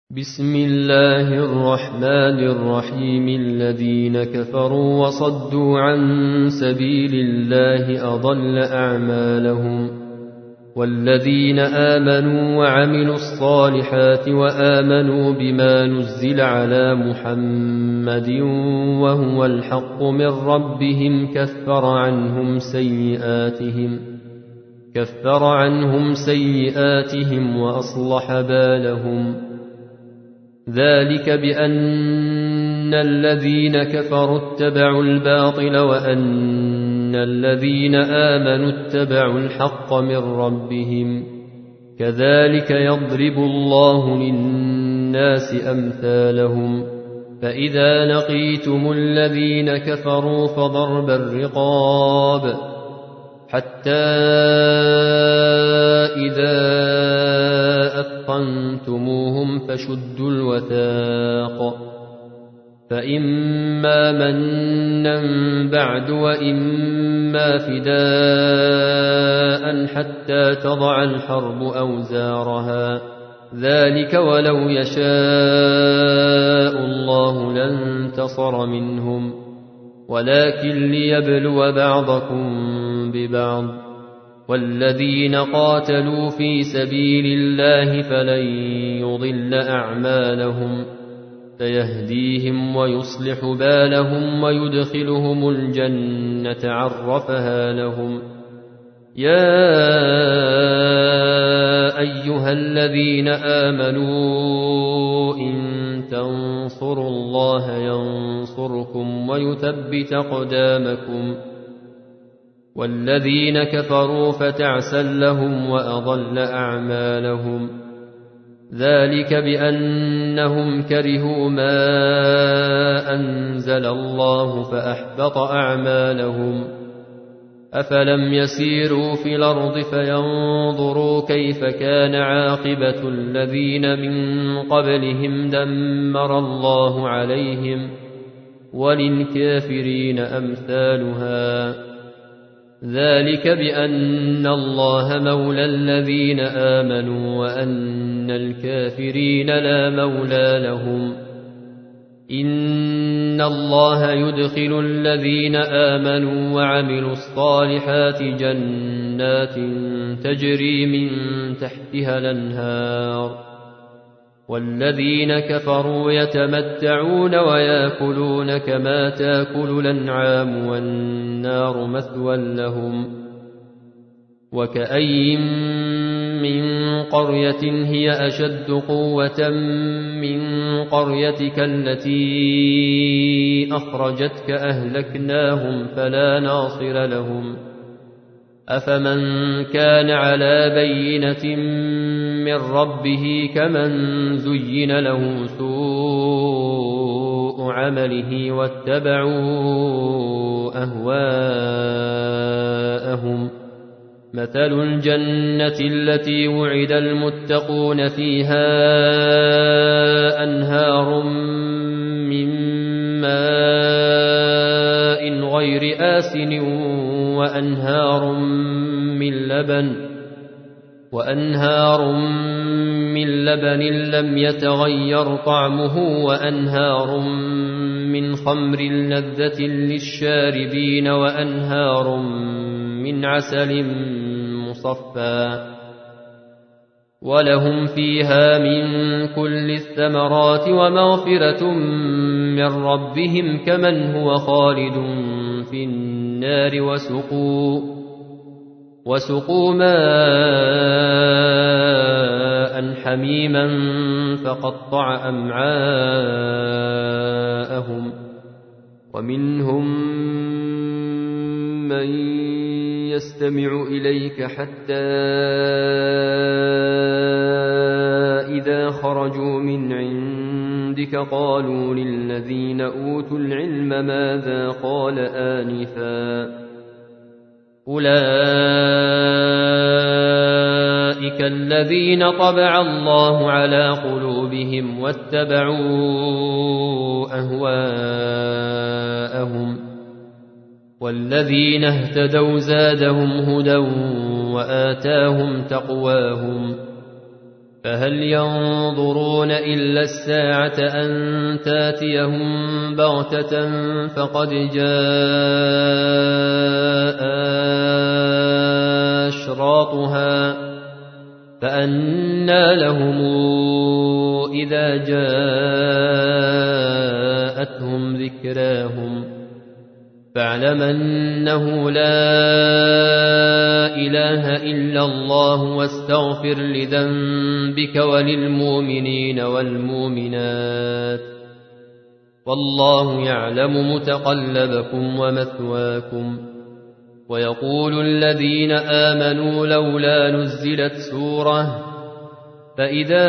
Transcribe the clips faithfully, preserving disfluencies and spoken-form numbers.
بسم الله الرحمن الرحيم. الذين كفروا وصدوا عن سبيل الله أضل أعمالهم، والذين آمنوا وعملوا الصالحات وآمنوا بما نزل على محمد وهو الحق من ربهم كفر عنهم سيئاتهم كفر عنهم سيئاتهم وأصلح بالهم. ذلك بأن الذين كفروا اتبعوا الباطل وأن الذين آمنوا اتبعوا الحق من ربهم. كذلك يضرب الله للناس أمثالهم. فإذا لقيتم الذين كفروا فضرب الرقاب حتى إذا أثخنتموهم فشدوا الوثاق، فإما منا بعد وإما فداء حتى تضع الحرب أوزارها. ذلك ولو يشاء الله لانتصر منهم، ولكن ليبلو بعضكم ببعض. والذين قاتلوا في سبيل الله فلن يضل أعمالهم، سيهديهم ويصلح بالهم ويدخلهم الجنة عرفها لهم. يا أيها الذين آمنوا إن تنصروا الله ينصركم ويثبت أقدامكم. والذين كفروا فتعسا لهم وأضل أعمالهم. ذلك بأنهم كرهوا ما أنزل الله فأحبط أعمالهم. أفلم يسيروا في الأرض فينظروا كيف كان عاقبة الذين من قبلهم دمر الله عليهم، وللكافرين أمثالها. ذلك بأن الله مولى الذين آمنوا وأن الكافرين لا مولى لهم. إن الله يدخل الذين آمنوا وعملوا الصالحات جنات تجري من تحتها الأنهار، والذين كفروا يتمتعون ويأكلون كما تأكل الأنعام والنار مثوى لهم. وكأين من قرية هي أشد قوة من قريتك التي أخرجتك أهلكناهم فلا ناصر لهم. أفمن كان على بينة من ربه كمن زين له سوء عمله واتبعوا أهواءهم. مثل الجنة التي وعد المتقون فيها أنهار من ماء غير آسن وأنهار من لبن وأنهار من لبن لم يتغير طعمه وأنهار من خمر لذة للشاربين وأنهار من عسل مصفى ولهم فيها من كل الثمرات ومغفرة من ربهم كمن هو خالد في النار وسقوا وسقوا ماء حميما فقطع أمعاءهم. ومنهم من يستمع إليك حتى إذا خرجوا من عندك قالوا للذين أوتوا العلم ماذا قال آنفا. أولئك الذين طبع الله على قلوبهم واتبعوا أهواءهم. والذين اهتدوا زادهم هدى وآتاهم تقواهم. فهل ينظرون إلا الساعة أن تاتيهم بغتة فقد جاء أشراطها فأنى لهم إذا جاءتهم ذكراهم فاعلم أنه لا إله إلا الله واستغفر لذنبك وللمؤمنين والمؤمنات والله يعلم متقلبكم ومثواكم. ويقول الذين آمنوا لولا نزلت سورة فإذا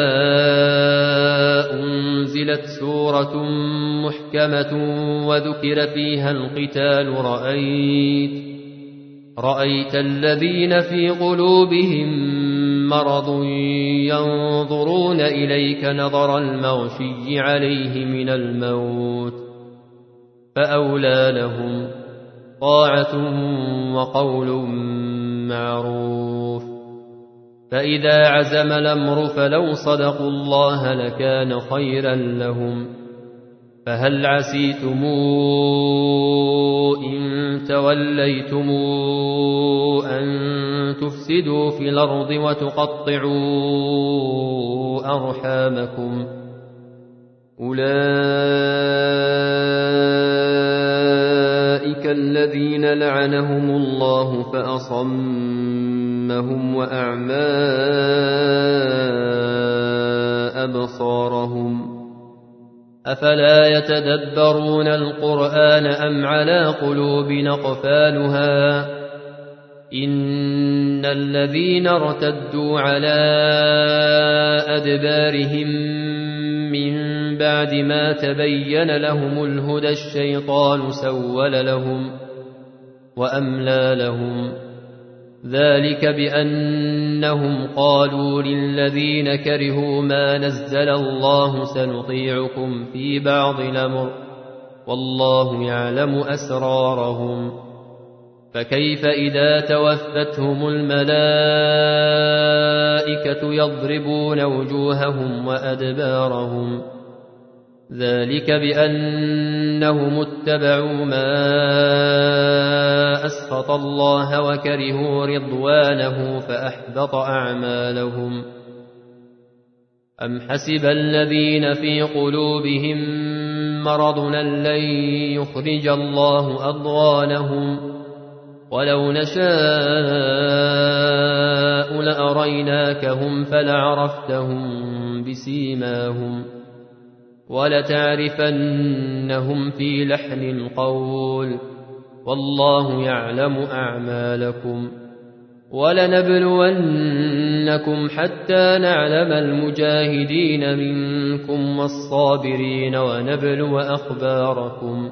أنزلت سورة محكمة وذكر فيها القتال رأيت, رأيت الذين في قلوبهم مرض ينظرون إليك نظر المغشي عليه من الموت فأولى لهم طاعة وقول معروف. فإذا عزم الأمر فلو صدقوا الله لكان خيرا لهم. فهل عسيتم إن توليتم أن تفسدوا في الأرض وتقطعوا أرحامكم أولئك الذين لعنهم الله فأصمهم وأعمى أبصارهم أفلا يتدبرون القرآن أم على قلوب أقفالها إن الذين ارتدوا على أدبارهم من بعد ما تبين لهم الهدى الشيطان سول لهم وأملى لهم ذلك بأنهم قالوا للذين كرهوا ما نزل الله سنطيعكم في بعض الأمر والله يعلم أسرارهم فكيف إذا توفتهم الملائكة يضربون وجوههم وأدبارهم ذلك بأنهم اتبعوا ما أسخط الله وكرهوا رضوانه فأحبط أعمالهم. أم حسب الذين في قلوبهم مرض لن يخرج الله أضغانهم ولو نشاء لأريناكهم فلعرفتهم بسيماهم ولتعرفنهم في لحن القول والله يعلم أعمالكم. ولنبلونكم حتى نعلم المجاهدين منكم والصابرين ونبلو أخباركم.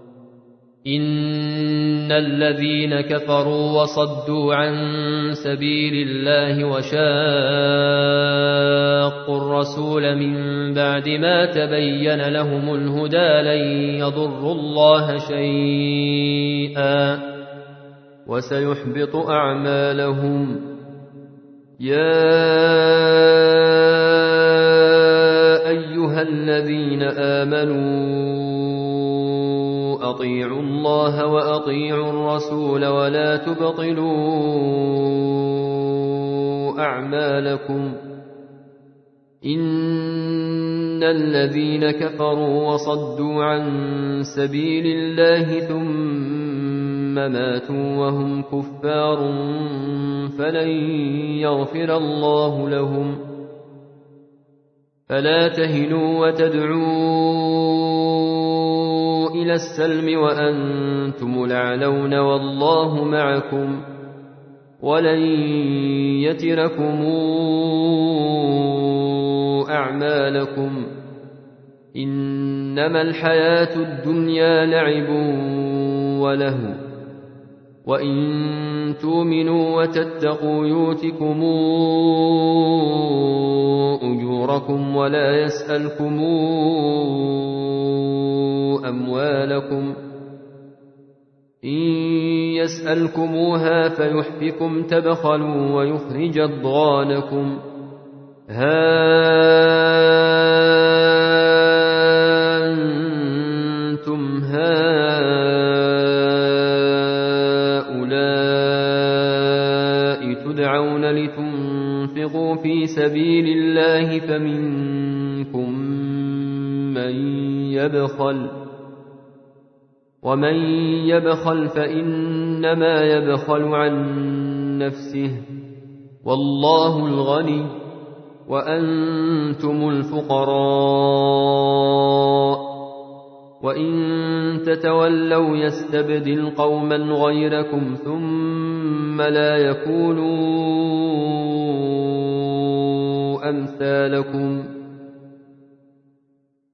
إن الذين كفروا وصدوا عن سبيل الله وشاقوا الرسول من بعد ما تبين لهم الهدى لن يضروا الله شيئا وسيحبط أعمالهم. يا أيها الذين آمنوا أطيعوا الله وأطيعوا الرسول ولا تبطلوا أعمالكم إن الذين كفروا وصدوا عن سبيل الله ثم ماتوا وهم كفار فلن يغفر الله لهم. فلا تهنوا وتدعوا إلى السلم وأنتم الأعلون والله معكم ولن يتركم أعمالكم. إنما الحياة الدنيا لعب وله وإن تؤمنوا وتتقوا يؤتكم أجوركم ولا يسألكم أموالكم إن يسألكموها فيحفكم تبخلوا ويخرج أضغانكم ها أنتم هؤلاء تدعون لتنفقوا في سبيل الله فمنكم من يبخل ومن يبخل فإنما يبخل عن نفسه والله الغني وأنتم الفقراء وإن تتولوا يستبدل قوما غيركم ثم لا يكونوا أمثالكم